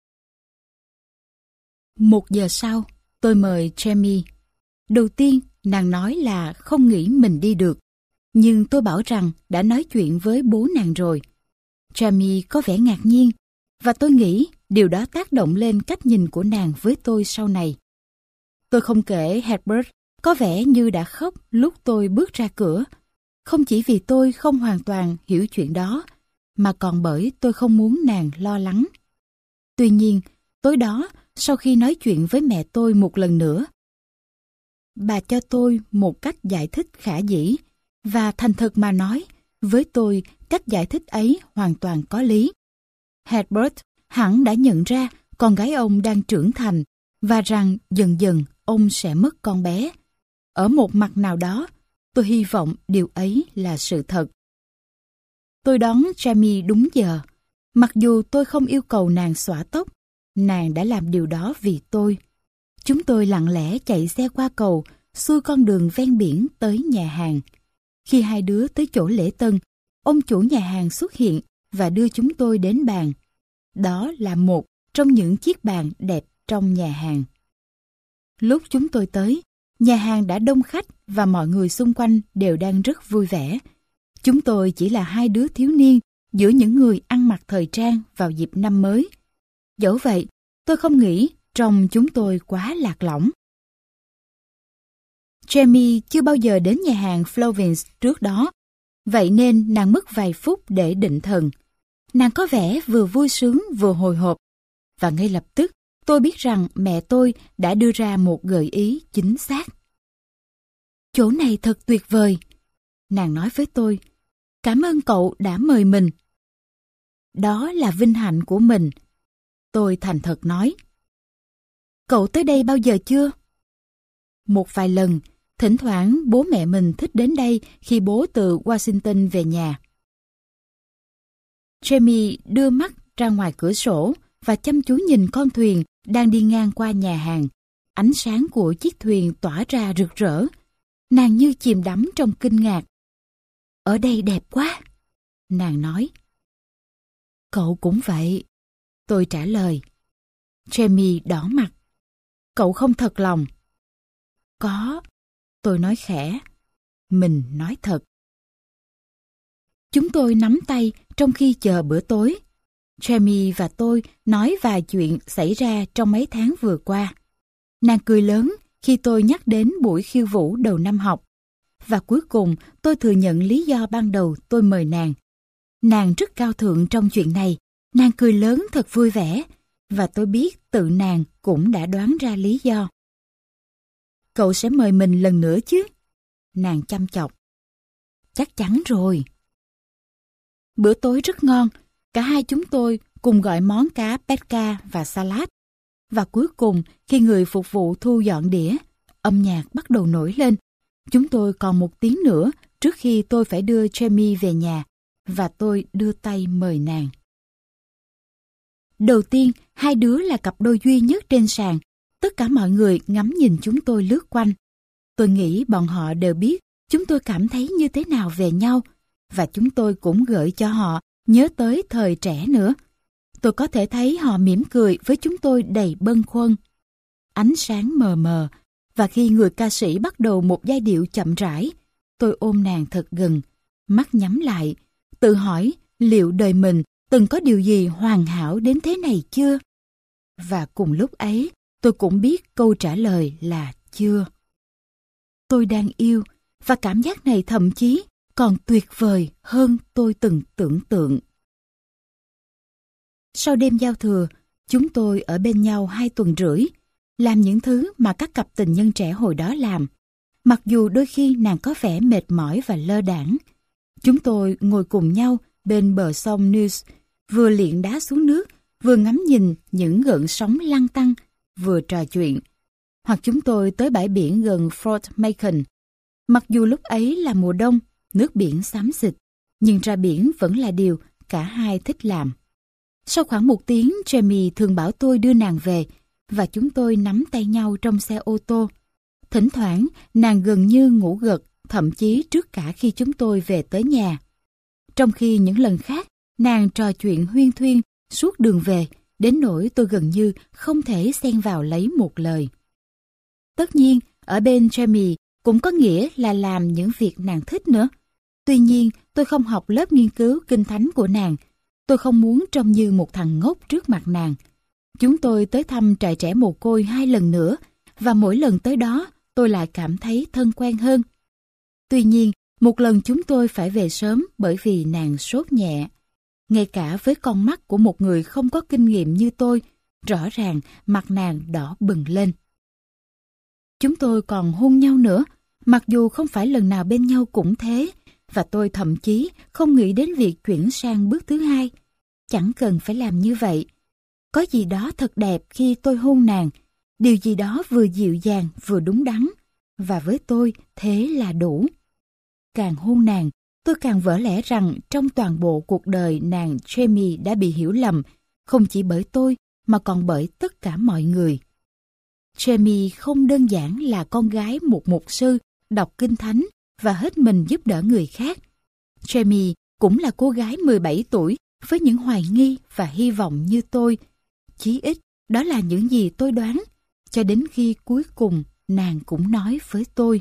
Một giờ sau, tôi mời Jamie. Đầu tiên, nàng nói là không nghĩ mình đi được. Nhưng tôi bảo rằng đã nói chuyện với bố nàng rồi. Jamie có vẻ ngạc nhiên, và tôi nghĩ điều đó tác động lên cách nhìn của nàng với tôi sau này. Tôi không kể Herbert có vẻ như đã khóc lúc tôi bước ra cửa, không chỉ vì tôi không hoàn toàn hiểu chuyện đó, mà còn bởi tôi không muốn nàng lo lắng. Tuy nhiên, tối đó, sau khi nói chuyện với mẹ tôi một lần nữa, bà cho tôi một cách giải thích khả dĩ, và thành thật mà nói, với tôi, cách giải thích ấy hoàn toàn có lý. Herbert hẳn đã nhận ra con gái ông đang trưởng thành và rằng dần dần ông sẽ mất con bé. Ở một mặt nào đó, tôi hy vọng điều ấy là sự thật. Tôi đón Jamie đúng giờ. Mặc dù tôi không yêu cầu nàng xõa tóc, nàng đã làm điều đó vì tôi. Chúng tôi lặng lẽ chạy xe qua cầu, xuôi con đường ven biển tới nhà hàng. Khi hai đứa tới chỗ lễ tân, ông chủ nhà hàng xuất hiện và đưa chúng tôi đến bàn. Đó là một trong những chiếc bàn đẹp trong nhà hàng. Lúc chúng tôi tới, nhà hàng đã đông khách và mọi người xung quanh đều đang rất vui vẻ. Chúng tôi chỉ là hai đứa thiếu niên giữa những người ăn mặc thời trang vào dịp năm mới. Dẫu vậy, tôi không nghĩ trông chúng tôi quá lạc lõng. Jamie chưa bao giờ đến nhà hàng Florence trước đó, vậy nên nàng mất vài phút để định thần. Nàng có vẻ vừa vui sướng vừa hồi hộp, và ngay lập tức tôi biết rằng mẹ tôi đã đưa ra một gợi ý chính xác. Chỗ này thật tuyệt vời, nàng nói với tôi. Cảm ơn cậu đã mời mình. Đó là vinh hạnh của mình, tôi thành thật nói. Cậu tới đây bao giờ chưa? Một vài lần, thỉnh thoảng bố mẹ mình thích đến đây khi bố từ Washington về nhà. Jamie đưa mắt ra ngoài cửa sổ và chăm chú nhìn con thuyền đang đi ngang qua nhà hàng. Ánh sáng của chiếc thuyền tỏa ra rực rỡ. Nàng như chìm đắm trong kinh ngạc. Ở đây đẹp quá, nàng nói. Cậu cũng vậy, tôi trả lời. Jamie đỏ mặt. Cậu không thật lòng. Có, tôi nói khẽ. Mình nói thật. Chúng tôi nắm tay trong khi chờ bữa tối. Jamie và tôi nói vài chuyện xảy ra trong mấy tháng vừa qua. Nàng cười lớn khi tôi nhắc đến buổi khiêu vũ đầu năm học. Và cuối cùng tôi thừa nhận lý do ban đầu tôi mời nàng. Nàng rất cao thượng trong chuyện này. Nàng cười lớn thật vui vẻ. Và tôi biết tự nàng cũng đã đoán ra lý do. Cậu sẽ mời mình lần nữa chứ? Nàng chăm chọc. Chắc chắn rồi. Bữa tối rất ngon. Cả hai chúng tôi cùng gọi món cá petca và salad. Và cuối cùng, khi người phục vụ thu dọn đĩa, âm nhạc bắt đầu nổi lên. Chúng tôi còn một tiếng nữa trước khi tôi phải đưa Jamie về nhà, và tôi đưa tay mời nàng. Đầu tiên, hai đứa là cặp đôi duy nhất trên sàn. Tất cả mọi người ngắm nhìn chúng tôi lướt quanh. Tôi nghĩ bọn họ đều biết chúng tôi cảm thấy như thế nào về nhau, và chúng tôi cũng gợi cho họ nhớ tới thời trẻ nữa. Tôi có thể thấy họ mỉm cười với chúng tôi đầy bâng khuâng. Ánh sáng mờ mờ, và khi người ca sĩ bắt đầu một giai điệu chậm rãi, tôi ôm nàng thật gần, mắt nhắm lại, tự hỏi liệu đời mình từng có điều gì hoàn hảo đến thế này chưa? Và cùng lúc ấy, tôi cũng biết câu trả lời là chưa. Tôi đang yêu, và cảm giác này thậm chí còn tuyệt vời hơn tôi từng tưởng tượng. Sau đêm giao thừa, chúng tôi ở bên nhau hai tuần rưỡi, làm những thứ mà các cặp tình nhân trẻ hồi đó làm. Mặc dù đôi khi nàng có vẻ mệt mỏi và lơ đãng, chúng tôi ngồi cùng nhau bên bờ sông Neuse, vừa liệng đá xuống nước, vừa ngắm nhìn những gợn sóng lăn tăn, vừa trò chuyện. Hoặc chúng tôi tới bãi biển gần Fort Macon. Mặc dù lúc ấy là mùa đông, nước biển xám xịt, nhưng ra biển vẫn là điều cả hai thích làm. Sau khoảng một tiếng, Jamie thường bảo tôi đưa nàng về, và chúng tôi nắm tay nhau trong xe ô tô. Thỉnh thoảng, nàng gần như ngủ gật, thậm chí trước cả khi chúng tôi về tới nhà. Trong khi những lần khác, nàng trò chuyện huyên thuyên suốt đường về, đến nỗi tôi gần như không thể xen vào lấy một lời. Tất nhiên, ở bên Jamie cũng có nghĩa là làm những việc nàng thích nữa. Tuy nhiên, tôi không học lớp nghiên cứu kinh thánh của nàng. Tôi không muốn trông như một thằng ngốc trước mặt nàng. Chúng tôi tới thăm trại trẻ mồ côi hai lần nữa, và mỗi lần tới đó tôi lại cảm thấy thân quen hơn. Tuy nhiên, một lần chúng tôi phải về sớm bởi vì nàng sốt nhẹ. Ngay cả với con mắt của một người không có kinh nghiệm như tôi, rõ ràng mặt nàng đỏ bừng lên. Chúng tôi còn hôn nhau nữa, mặc dù không phải lần nào bên nhau cũng thế, và tôi thậm chí không nghĩ đến việc chuyển sang bước thứ hai. Chẳng cần phải làm như vậy. Có gì đó thật đẹp khi tôi hôn nàng, điều gì đó vừa dịu dàng vừa đúng đắn, và với tôi thế là đủ. Càng hôn nàng, tôi càng vỡ lẽ rằng trong toàn bộ cuộc đời nàng Jamie đã bị hiểu lầm, không chỉ bởi tôi mà còn bởi tất cả mọi người. Jamie không đơn giản là con gái một mục sư đọc kinh thánh và hết mình giúp đỡ người khác. Jamie cũng là cô gái mười bảy tuổi với những hoài nghi và hy vọng như tôi. Chí ít đó là những gì tôi đoán, cho đến khi cuối cùng nàng cũng nói với tôi.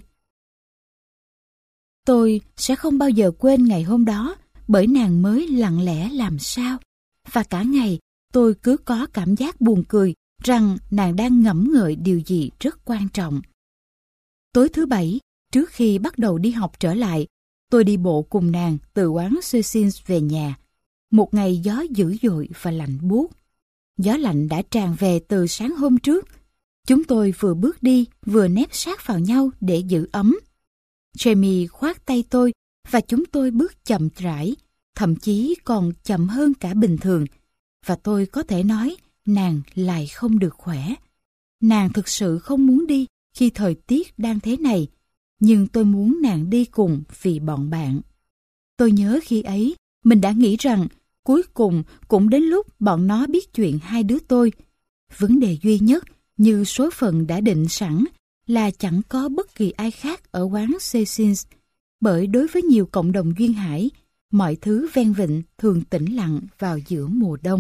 Tôi sẽ không bao giờ quên ngày hôm đó, bởi nàng mới lặng lẽ làm sao. Và cả ngày tôi cứ có cảm giác buồn cười rằng nàng đang ngẫm ngợi điều gì rất quan trọng. Tối thứ bảy, trước khi bắt đầu đi học trở lại, tôi đi bộ cùng nàng từ quán Sessions về nhà. Một ngày gió dữ dội và lạnh buốt. Gió lạnh đã tràn về từ sáng hôm trước. Chúng tôi vừa bước đi vừa nép sát vào nhau để giữ ấm. Jamie khoác tay tôi và chúng tôi bước chậm rãi, thậm chí còn chậm hơn cả bình thường. Và tôi có thể nói nàng lại không được khỏe. Nàng thực sự không muốn đi khi thời tiết đang thế này, nhưng tôi muốn nàng đi cùng vì bọn bạn. Tôi nhớ khi ấy, mình đã nghĩ rằng cuối cùng cũng đến lúc bọn nó biết chuyện hai đứa tôi. Vấn đề duy nhất như số phận đã định sẵn là chẳng có bất kỳ ai khác ở quán Sessions, bởi đối với nhiều cộng đồng duyên hải, mọi thứ ven vịnh thường tĩnh lặng vào giữa mùa đông.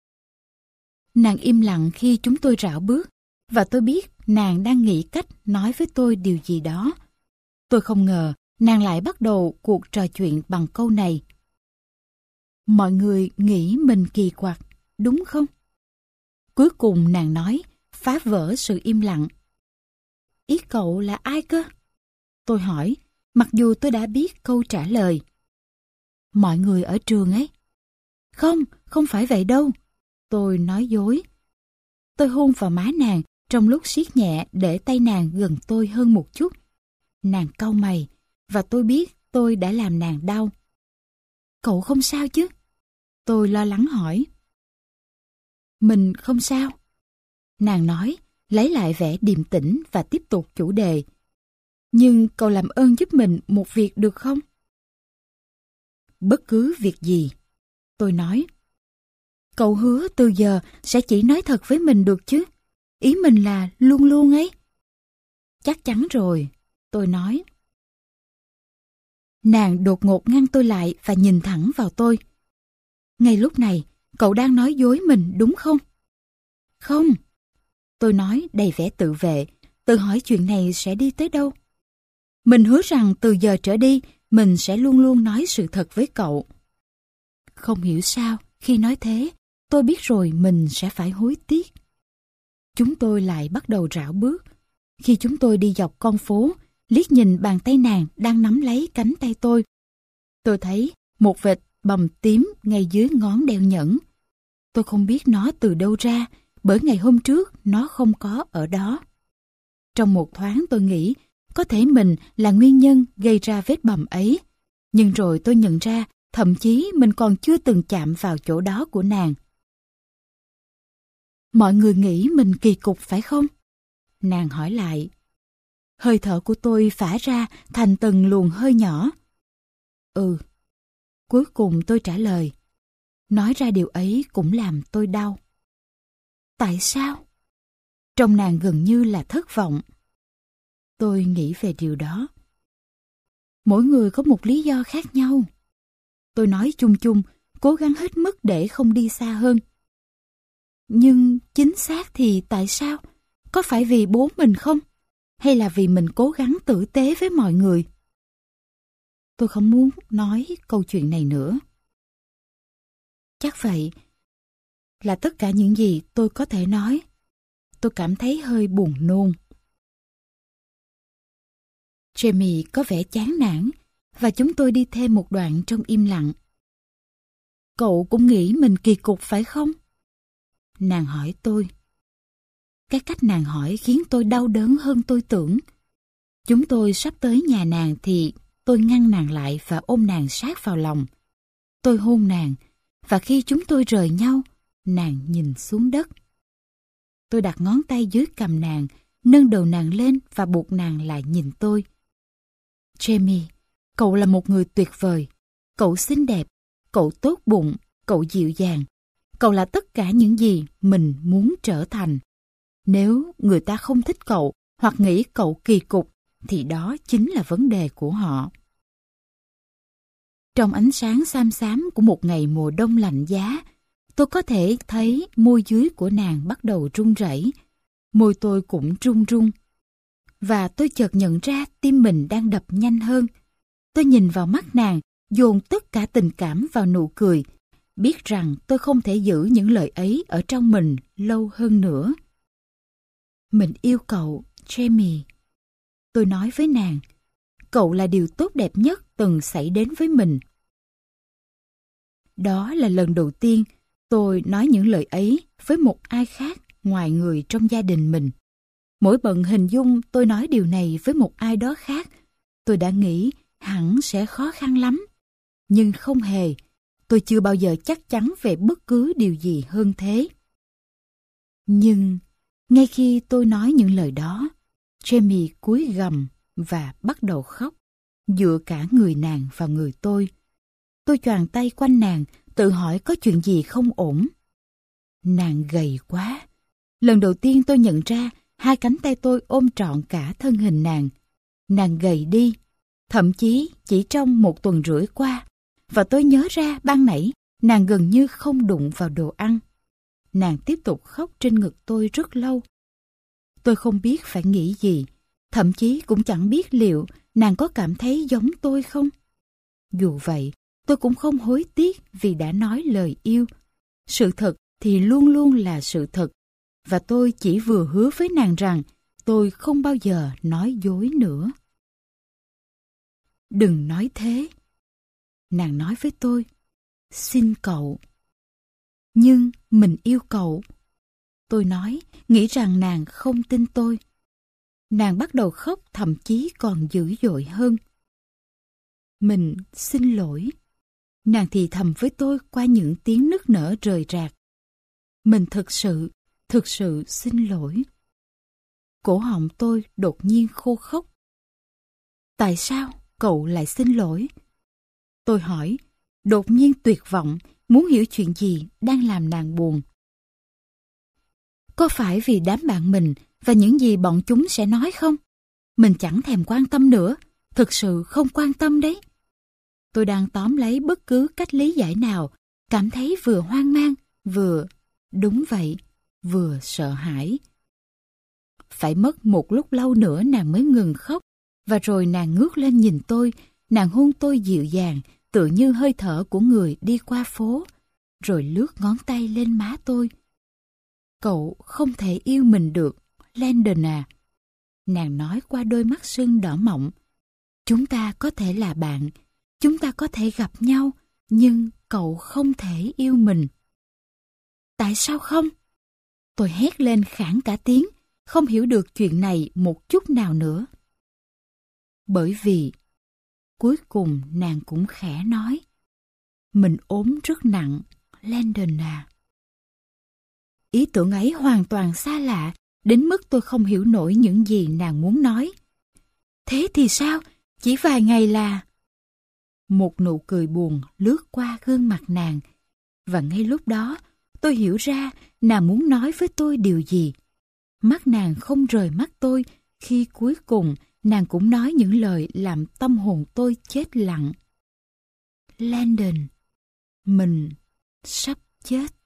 Nàng im lặng khi chúng tôi rảo bước, và tôi biết nàng đang nghĩ cách nói với tôi điều gì đó. Tôi không ngờ nàng lại bắt đầu cuộc trò chuyện bằng câu này. Mọi người nghĩ mình kỳ quặc, đúng không? Cuối cùng nàng nói, phá vỡ sự im lặng. Ý cậu là ai cơ? Tôi hỏi, mặc dù tôi đã biết câu trả lời. Mọi người ở trường ấy. Không, không phải vậy đâu. Tôi nói dối. Tôi hôn vào má nàng trong lúc siết nhẹ để tay nàng gần tôi hơn một chút. Nàng cau mày, và tôi biết tôi đã làm nàng đau. Cậu không sao chứ? Tôi lo lắng hỏi. Mình không sao. Nàng nói, lấy lại vẻ điềm tĩnh và tiếp tục chủ đề. Nhưng cậu làm ơn giúp mình một việc được không? Bất cứ việc gì. Tôi nói. Cậu hứa từ giờ sẽ chỉ nói thật với mình được chứ? Ý mình là luôn luôn ấy. Chắc chắn rồi, tôi nói. Nàng đột ngột ngăn tôi lại và nhìn thẳng vào tôi. Ngay lúc này, cậu đang nói dối mình đúng không? Không. Tôi nói đầy vẻ tự vệ, tự hỏi chuyện này sẽ đi tới đâu. Mình hứa rằng từ giờ trở đi, mình sẽ luôn luôn nói sự thật với cậu. Không hiểu sao, khi nói thế, tôi biết rồi mình sẽ phải hối tiếc. Chúng tôi lại bắt đầu rảo bước. Khi chúng tôi đi dọc con phố, liếc nhìn bàn tay nàng đang nắm lấy cánh tay tôi. Tôi thấy một vệt bầm tím ngay dưới ngón đeo nhẫn. Tôi không biết nó từ đâu ra, bởi ngày hôm trước nó không có ở đó. Trong một thoáng tôi nghĩ, có thể mình là nguyên nhân gây ra vết bầm ấy. Nhưng rồi tôi nhận ra, thậm chí mình còn chưa từng chạm vào chỗ đó của nàng. Mọi người nghĩ mình kỳ cục phải không? Nàng hỏi lại. Hơi thở của tôi phả ra thành từng luồng hơi nhỏ. Ừ. Cuối cùng tôi trả lời. Nói ra điều ấy cũng làm tôi đau. Tại sao? Trông nàng gần như là thất vọng. Tôi nghĩ về điều đó. Mỗi người có một lý do khác nhau. Tôi nói chung chung, cố gắng hết mức để không đi xa hơn. Nhưng chính xác thì tại sao? Có phải vì bố mình không? Hay là vì mình cố gắng tử tế với mọi người? Tôi không muốn nói câu chuyện này nữa. Chắc vậy là tất cả những gì tôi có thể nói. Tôi cảm thấy hơi buồn nôn. Jamie có vẻ chán nản và chúng tôi đi thêm một đoạn trong im lặng. Cậu cũng nghĩ mình kỳ cục phải không? Nàng hỏi tôi. Cái cách nàng hỏi khiến tôi đau đớn hơn tôi tưởng. Chúng tôi sắp tới nhà nàng thì tôi ngăn nàng lại và ôm nàng sát vào lòng. Tôi hôn nàng, và khi chúng tôi rời nhau, nàng nhìn xuống đất. Tôi đặt ngón tay dưới cằm nàng, nâng đầu nàng lên và buộc nàng lại nhìn tôi. Jamie, cậu là một người tuyệt vời. Cậu xinh đẹp, cậu tốt bụng, cậu dịu dàng. Cậu là tất cả những gì mình muốn trở thành. Nếu người ta không thích cậu hoặc nghĩ cậu kỳ cục, thì đó chính là vấn đề của họ. Trong ánh sáng xám xám của một ngày mùa đông lạnh giá, tôi có thể thấy môi dưới của nàng bắt đầu run rẩy. Môi tôi cũng run run. Và tôi chợt nhận ra tim mình đang đập nhanh hơn. Tôi nhìn vào mắt nàng, dồn tất cả tình cảm vào nụ cười, biết rằng tôi không thể giữ những lời ấy ở trong mình lâu hơn nữa. Mình yêu cậu, Jamie. Tôi nói với nàng, cậu là điều tốt đẹp nhất từng xảy đến với mình. Đó là lần đầu tiên tôi nói những lời ấy với một ai khác ngoài người trong gia đình mình. Mỗi bận hình dung tôi nói điều này với một ai đó khác, tôi đã nghĩ hẳn sẽ khó khăn lắm. Nhưng không hề, tôi chưa bao giờ chắc chắn về bất cứ điều gì hơn thế. Nhưng ngay khi tôi nói những lời đó, Jamie cúi gằm và bắt đầu khóc, dựa cả người nàng vào người tôi. Tôi choàng tay quanh nàng, tự hỏi có chuyện gì không ổn. Nàng gầy quá. Lần đầu tiên tôi nhận ra hai cánh tay tôi ôm trọn cả thân hình nàng. Nàng gầy đi, thậm chí chỉ trong một tuần rưỡi qua. Và tôi nhớ ra ban nãy nàng gần như không đụng vào đồ ăn. Nàng tiếp tục khóc trên ngực tôi rất lâu. Tôi không biết phải nghĩ gì, thậm chí cũng chẳng biết liệu nàng có cảm thấy giống tôi không. Dù vậy, tôi cũng không hối tiếc vì đã nói lời yêu. Sự thật thì luôn luôn là sự thật, và tôi chỉ vừa hứa với nàng rằng tôi không bao giờ nói dối nữa. Đừng nói thế. Nàng nói với tôi, xin cậu. Nhưng mình yêu cậu. Tôi nói, nghĩ rằng nàng không tin tôi. Nàng bắt đầu khóc, thậm chí còn dữ dội hơn. Mình xin lỗi. Nàng thì thầm với tôi qua những tiếng nức nở rời rạc. Mình thực sự, thực sự xin lỗi. Cổ họng tôi đột nhiên khô khốc. Tại sao cậu lại xin lỗi? Tôi hỏi, đột nhiên tuyệt vọng, muốn hiểu chuyện gì đang làm nàng buồn. Có phải vì đám bạn mình và những gì bọn chúng sẽ nói không? Mình chẳng thèm quan tâm nữa, thực sự không quan tâm đấy. Tôi đang tóm lấy bất cứ cách lý giải nào, cảm thấy vừa hoang mang, vừa, đúng vậy, vừa sợ hãi. Phải mất một lúc lâu nữa nàng mới ngừng khóc, và rồi nàng ngước lên nhìn tôi, nàng hôn tôi dịu dàng, tựa như hơi thở của người đi qua phố, rồi lướt ngón tay lên má tôi. Cậu không thể yêu mình được, Landon à. Nàng nói qua đôi mắt sưng đỏ mọng. Chúng ta có thể là bạn, chúng ta có thể gặp nhau, nhưng cậu không thể yêu mình. Tại sao không? Tôi hét lên khản cả tiếng, không hiểu được chuyện này một chút nào nữa. Bởi vì, cuối cùng nàng cũng khẽ nói, mình ốm rất nặng, Landon à. Ý tưởng ấy hoàn toàn xa lạ, đến mức tôi không hiểu nổi những gì nàng muốn nói. Thế thì sao? Chỉ vài ngày là... Một nụ cười buồn lướt qua gương mặt nàng, và ngay lúc đó tôi hiểu ra nàng muốn nói với tôi điều gì. Mắt nàng không rời mắt tôi khi cuối cùng nàng cũng nói những lời làm tâm hồn tôi chết lặng. Landon, mình sắp chết.